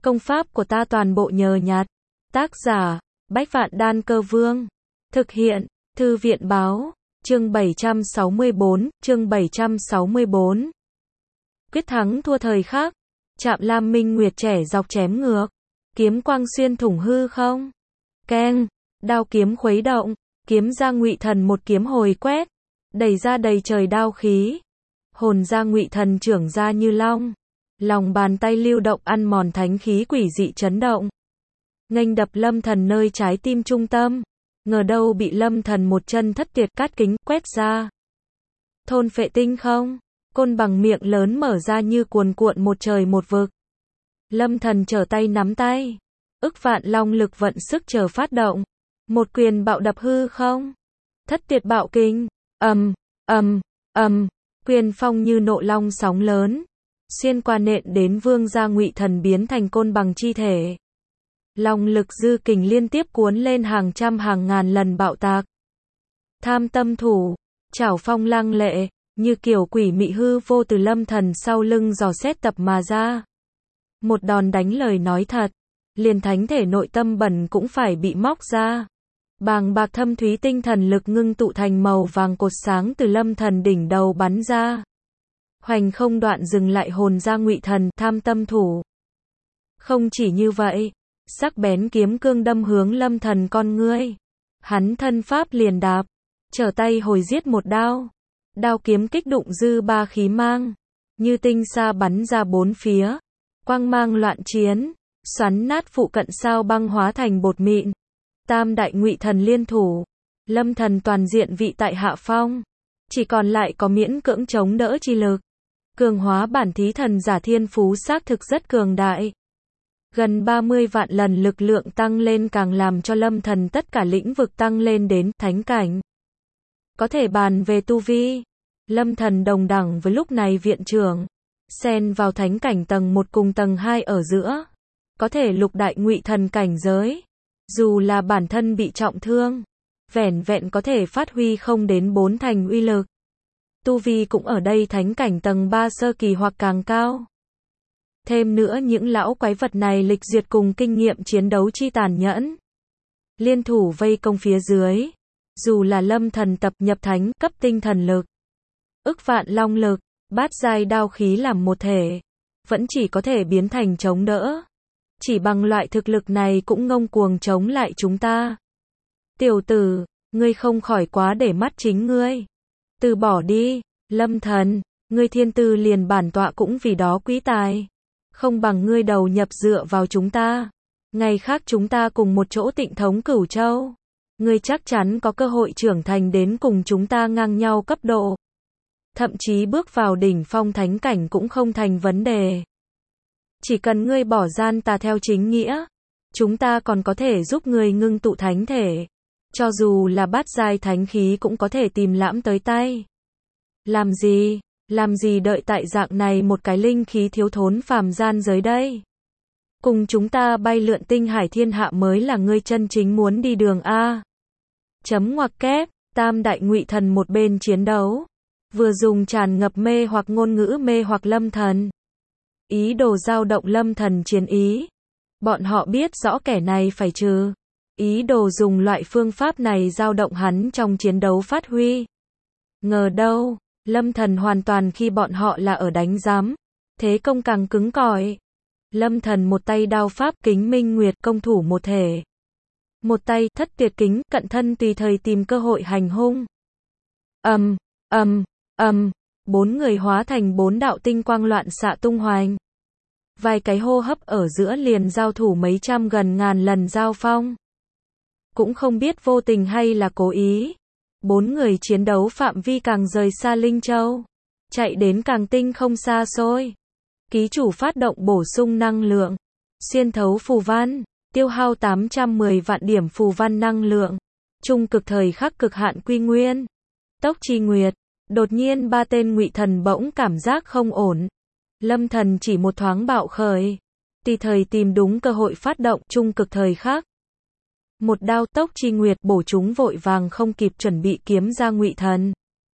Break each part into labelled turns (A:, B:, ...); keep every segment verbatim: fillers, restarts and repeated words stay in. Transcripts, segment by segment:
A: Công pháp của ta toàn bộ nhờ nhặt. Tác giả, Bách Vạn Đan Cơ Vương. Thực hiện, Thư viện Báo. Chương bảy trăm sáu mươi bốn, chương bảy trăm sáu mươi bốn. Quyết thắng thua thời khắc. Trạm Lam Minh Nguyệt trẻ dọc chém ngược. Kiếm quang xuyên thủng hư không. Keng, đao kiếm khuấy động. Kiếm ra Ngụy Thần một kiếm hồi quét. Đẩy ra đầy trời đao khí. Hồn ra Ngụy Thần trưởng ra như long. Lòng bàn tay lưu động ăn mòn thánh khí quỷ dị chấn động. Nghênh đập Lâm Thần nơi trái tim trung tâm. Ngờ đâu bị Lâm Thần một chân thất tuyệt cát kính quét ra. Thôn phệ tinh không. Côn bằng miệng lớn mở ra như cuồn cuộn một trời một vực. Lâm Thần trở tay nắm tay. Ức vạn long lực vận sức chờ phát động. Một quyền bạo đập hư không. Thất tuyệt bạo kinh. Ầm, ầm, ầm. Quyền phong như nộ long sóng lớn. Xuyên qua nện đến vương gia Ngụy Thần biến thành côn bằng chi thể. Long lực dư kình liên tiếp cuốn lên hàng trăm hàng ngàn lần bạo tạc. Tham tâm thủ. Chảo phong lăng lệ. Như kiểu quỷ mị hư vô từ Lâm Thần sau lưng dò xét tập mà ra. Một đòn đánh lời nói thật. Liền thánh thể nội tâm bẩn cũng phải bị móc ra. Bàng bạc thâm thúy tinh thần lực ngưng tụ thành màu vàng cột sáng từ Lâm Thần đỉnh đầu bắn ra. Hoành không đoạn dừng lại hồn ra Ngụy Thần, tham tâm thủ. Không chỉ như vậy, sắc bén kiếm cương đâm hướng Lâm Thần con ngươi. Hắn thân pháp liền đạp, trở tay hồi giết một đao. Đao kiếm kích đụng dư ba khí mang, như tinh sa bắn ra bốn phía. Quang mang loạn chiến, xoắn nát phụ cận sao băng hóa thành bột mịn. Tam đại Ngụy Thần liên thủ, Lâm Thần toàn diện vị tại hạ phong, chỉ còn lại có miễn cưỡng chống đỡ chi lực. Cường hóa bản thí thần giả thiên phú xác thực rất cường đại. Gần ba mươi vạn lần lực lượng tăng lên càng làm cho Lâm Thần tất cả lĩnh vực tăng lên đến thánh cảnh. Có thể bàn về tu vi, Lâm Thần đồng đẳng với lúc này viện trưởng, xen vào thánh cảnh tầng một cùng tầng hai ở giữa, có thể lục đại Ngụy Thần cảnh giới. Dù là bản thân bị trọng thương, vẻn vẹn có thể phát huy không đến bốn thành uy lực. Tu vi cũng ở đây thánh cảnh tầng ba sơ kỳ hoặc càng cao. Thêm nữa những lão quái vật này lịch duyệt cùng kinh nghiệm chiến đấu chi tàn nhẫn. Liên thủ vây công phía dưới. Dù là Lâm Thần tập nhập thánh cấp tinh thần lực, ức vạn long lực, bát giai đao khí làm một thể, vẫn chỉ có thể biến thành chống đỡ. Chỉ bằng loại thực lực này cũng ngông cuồng chống lại chúng ta. Tiểu tử, ngươi không khỏi quá để mắt chính ngươi. Từ bỏ đi, Lâm Thần, ngươi thiên tư liền bản tọa cũng vì đó quý tài. Không bằng ngươi đầu nhập dựa vào chúng ta. Ngày khác chúng ta cùng một chỗ tịnh thống Cửu Châu. Ngươi chắc chắn có cơ hội trưởng thành đến cùng chúng ta ngang nhau cấp độ. Thậm chí bước vào đỉnh phong thánh cảnh cũng không thành vấn đề. Chỉ cần ngươi bỏ gian tà theo chính nghĩa, chúng ta còn có thể giúp ngươi ngưng tụ thánh thể. Cho dù là bát giai thánh khí cũng có thể tìm lãm tới tay. Làm gì, làm gì đợi tại dạng này một cái linh khí thiếu thốn phàm gian giới đây. Cùng chúng ta bay lượn tinh hải thiên hạ mới là ngươi chân chính muốn đi đường A. Chấm ngoặc kép, tam đại Ngụy Thần một bên chiến đấu. Vừa dùng tràn ngập mê hoặc ngôn ngữ mê hoặc Lâm Thần. Ý đồ dao động Lâm Thần chiến ý. Bọn họ biết rõ kẻ này phải trừ. Ý đồ dùng loại phương pháp này dao động hắn trong chiến đấu phát huy. Ngờ đâu, Lâm Thần hoàn toàn khi bọn họ là ở đánh giám. Thế công càng cứng cỏi. Lâm Thần một tay đao pháp kính minh nguyệt công thủ một thể. Một tay thất tuyệt kính cận thân tùy thời tìm cơ hội hành hung. Ầm, ầm, ầm, bốn người hóa thành bốn đạo tinh quang loạn xạ tung hoành. Vài cái hô hấp ở giữa liền giao thủ mấy trăm gần ngàn lần giao phong. Cũng không biết vô tình hay là cố ý. Bốn người chiến đấu phạm vi càng rời xa Linh Châu. Chạy đến càng tinh không xa xôi. Ký chủ phát động bổ sung năng lượng. Xuyên thấu phù văn. Tiêu hao tám trăm mười vạn điểm phù văn năng lượng. Trung cực thời khắc cực hạn quy nguyên. Tốc chi nguyệt. Đột nhiên ba tên Ngụy Thần bỗng cảm giác không ổn. Lâm Thần chỉ một thoáng bạo khởi. Tùy thời tìm đúng cơ hội phát động trung cực thời khắc. Một đao tốc chi nguyệt bổ chúng vội vàng không kịp chuẩn bị kiếm ra Ngụy Thần.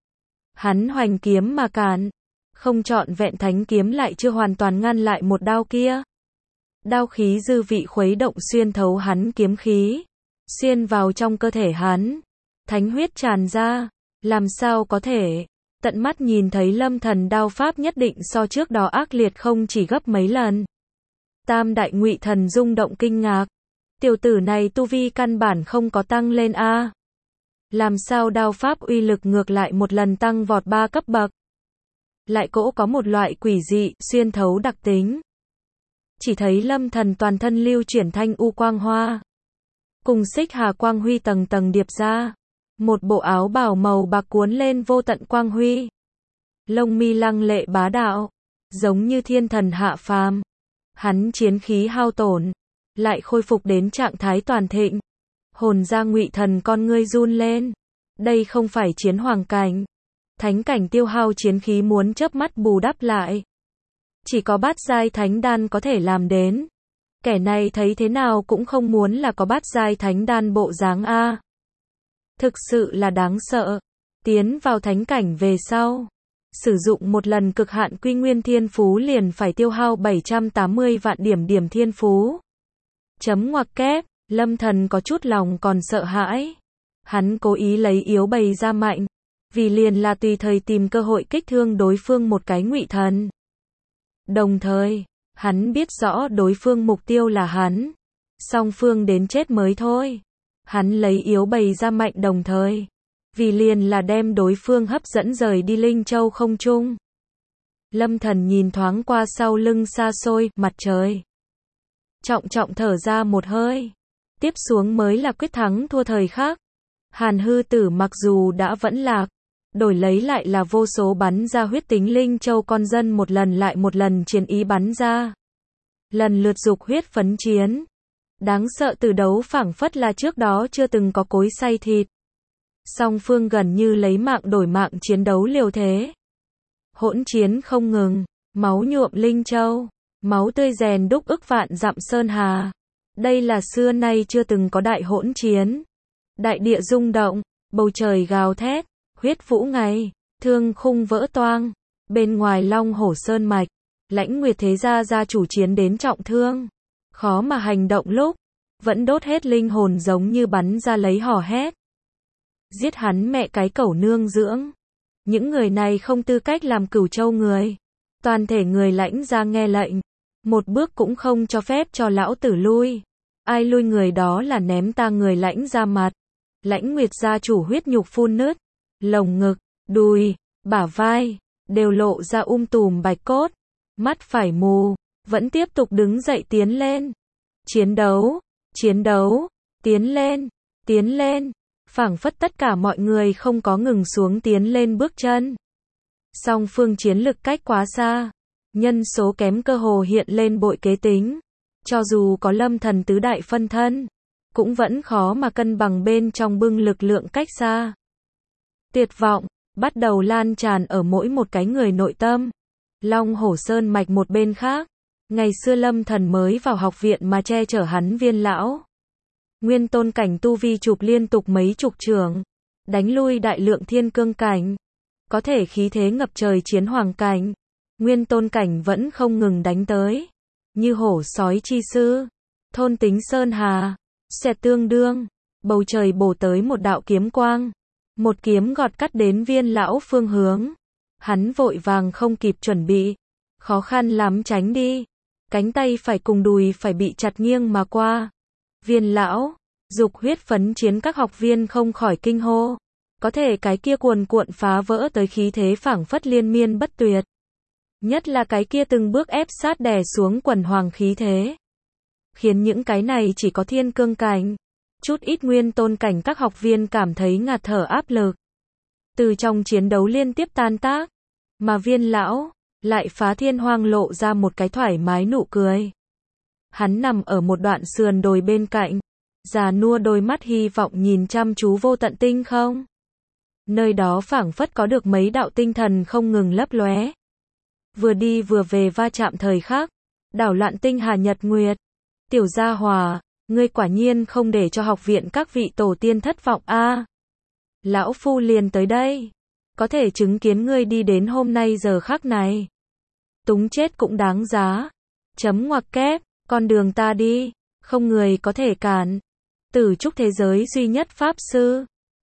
A: Hắn hoành kiếm mà cản. Không trọn vẹn thánh kiếm lại chưa hoàn toàn ngăn lại một đao kia. Đao khí dư vị khuấy động xuyên thấu hắn kiếm khí, xuyên vào trong cơ thể hắn, thánh huyết tràn ra, làm sao có thể, tận mắt nhìn thấy Lâm Thần đao pháp nhất định so trước đó ác liệt không chỉ gấp mấy lần. Tam đại ngụy thần rung động kinh ngạc, tiểu tử này tu vi căn bản không có tăng lên a. Làm sao đao pháp uy lực ngược lại một lần tăng vọt ba cấp bậc. Lại cỗ có một loại quỷ dị, xuyên thấu đặc tính. Chỉ thấy Lâm Thần toàn thân lưu chuyển thanh u quang hoa, cùng xích hà quang huy tầng tầng điệp ra, một bộ áo bào màu bạc cuốn lên vô tận quang huy. Lông mi lăng lệ bá đạo, giống như thiên thần hạ phàm. Hắn chiến khí hao tổn, lại khôi phục đến trạng thái toàn thịnh. Hồn ra ngụy thần con ngươi run lên. Đây không phải chiến hoàng cảnh. Thánh cảnh tiêu hao chiến khí muốn chớp mắt bù đắp lại. Chỉ có bát giai thánh đan có thể làm đến. Kẻ này thấy thế nào cũng không muốn là có bát giai thánh đan bộ dáng a. Thực sự là đáng sợ. Tiến vào thánh cảnh về sau, sử dụng một lần cực hạn quy nguyên thiên phú liền phải tiêu hao bảy trăm tám mươi vạn điểm điểm thiên phú. Chấm ngoặc kép, Lâm Thần có chút lòng còn sợ hãi. Hắn cố ý lấy yếu bày ra mạnh, vì liền là tùy thời tìm cơ hội kích thương đối phương một cái ngụy thần. Đồng thời, hắn biết rõ đối phương mục tiêu là hắn. Song phương đến chết mới thôi. Hắn lấy yếu bày ra mạnh đồng thời, vì liền là đem đối phương hấp dẫn rời đi Linh Châu không trung. Lâm Thần nhìn thoáng qua sau lưng xa xôi, mặt trời. Trọng trọng thở ra một hơi. Tiếp xuống mới là quyết thắng thua thời khắc. Hàn hư tử mặc dù đã vẫn lạc, đổi lấy lại là vô số bắn ra huyết tính Linh Châu con dân một lần lại một lần chiến ý bắn ra. Lần lượt dục huyết phấn chiến. Đáng sợ từ đấu phảng phất là trước đó chưa từng có cối xay thịt. Song phương gần như lấy mạng đổi mạng chiến đấu liều thế. Hỗn chiến không ngừng, máu nhuộm Linh Châu, máu tươi rèn đúc ức vạn dặm sơn hà. Đây là xưa nay chưa từng có đại hỗn chiến. Đại địa rung động, bầu trời gào thét, huyết vũ ngày, thương khung vỡ toang. Bên ngoài Long Hổ Sơn mạch, Lãnh Nguyệt thế gia gia chủ chiến đến trọng thương. Khó mà hành động lúc, vẫn đốt hết linh hồn giống như bắn ra lấy hò hét. Giết hắn mẹ cái cẩu nương dưỡng. Những người này không tư cách làm Cửu Châu người. Toàn thể người Lãnh gia nghe lệnh. Một bước cũng không cho phép cho lão tử lui. Ai lui người đó là ném ta người Lãnh gia mặt. Lãnh Nguyệt gia chủ huyết nhục phun nứt. Lồng ngực, đùi, bả vai, đều lộ ra um tùm bạch cốt. Mắt phải mù, vẫn tiếp tục đứng dậy tiến lên. Chiến đấu, chiến đấu, tiến lên, tiến lên. Phảng phất tất cả mọi người không có ngừng xuống tiến lên bước chân. Song phương chiến lực cách quá xa. Nhân số kém cơ hồ hiện lên bội kế tính. Cho dù có Lâm Thần tứ đại phân thân, cũng vẫn khó mà cân bằng bên trong bưng lực lượng cách xa. Tuyệt vọng, bắt đầu lan tràn ở mỗi một cái người nội tâm. Long Hổ Sơn mạch một bên khác. Ngày xưa Lâm Thần mới vào học viện mà che chở hắn Viên lão. Nguyên tôn cảnh tu vi chụp liên tục mấy chục trường. Đánh lui đại lượng thiên cương cảnh. Có thể khí thế ngập trời chiến hoàng cảnh. Nguyên tôn cảnh vẫn không ngừng đánh tới. Như hổ sói chi sư. Thôn tính sơn hà. Xẹt tương đương. Bầu trời bổ tới một đạo kiếm quang. Một kiếm gọt cắt đến Viên lão phương hướng. Hắn vội vàng không kịp chuẩn bị. Khó khăn lắm tránh đi. Cánh tay phải cùng đùi phải bị chặt nghiêng mà qua. Viên lão, dục huyết phấn chiến các học viên không khỏi kinh hô. Có thể cái kia cuồn cuộn phá vỡ tới khí thế phảng phất liên miên bất tuyệt. Nhất là cái kia từng bước ép sát đè xuống quần hoàng khí thế. Khiến những cái này chỉ có thiên cương cảnh. Chút ít nguyên tôn cảnh các học viên cảm thấy ngạt thở áp lực. Từ trong chiến đấu liên tiếp tan tác. Mà Viên lão lại phá thiên hoang lộ ra một cái thoải mái nụ cười. Hắn nằm ở một đoạn sườn đồi bên cạnh, già nua đôi mắt hy vọng nhìn chăm chú vô tận tinh không. Nơi đó phảng phất có được mấy đạo tinh thần không ngừng lấp lóe. Vừa đi vừa về va chạm thời khắc, đảo loạn tinh hà nhật nguyệt. Tiểu gia hòa, ngươi quả nhiên không để cho học viện các vị tổ tiên thất vọng a. À, lão phu liền tới đây. Có thể chứng kiến ngươi đi đến hôm nay giờ khắc này. Túng chết cũng đáng giá. Chấm ngoặc kép, Con đường ta đi, không người có thể cản. Tử trúc thế giới duy nhất Pháp Sư.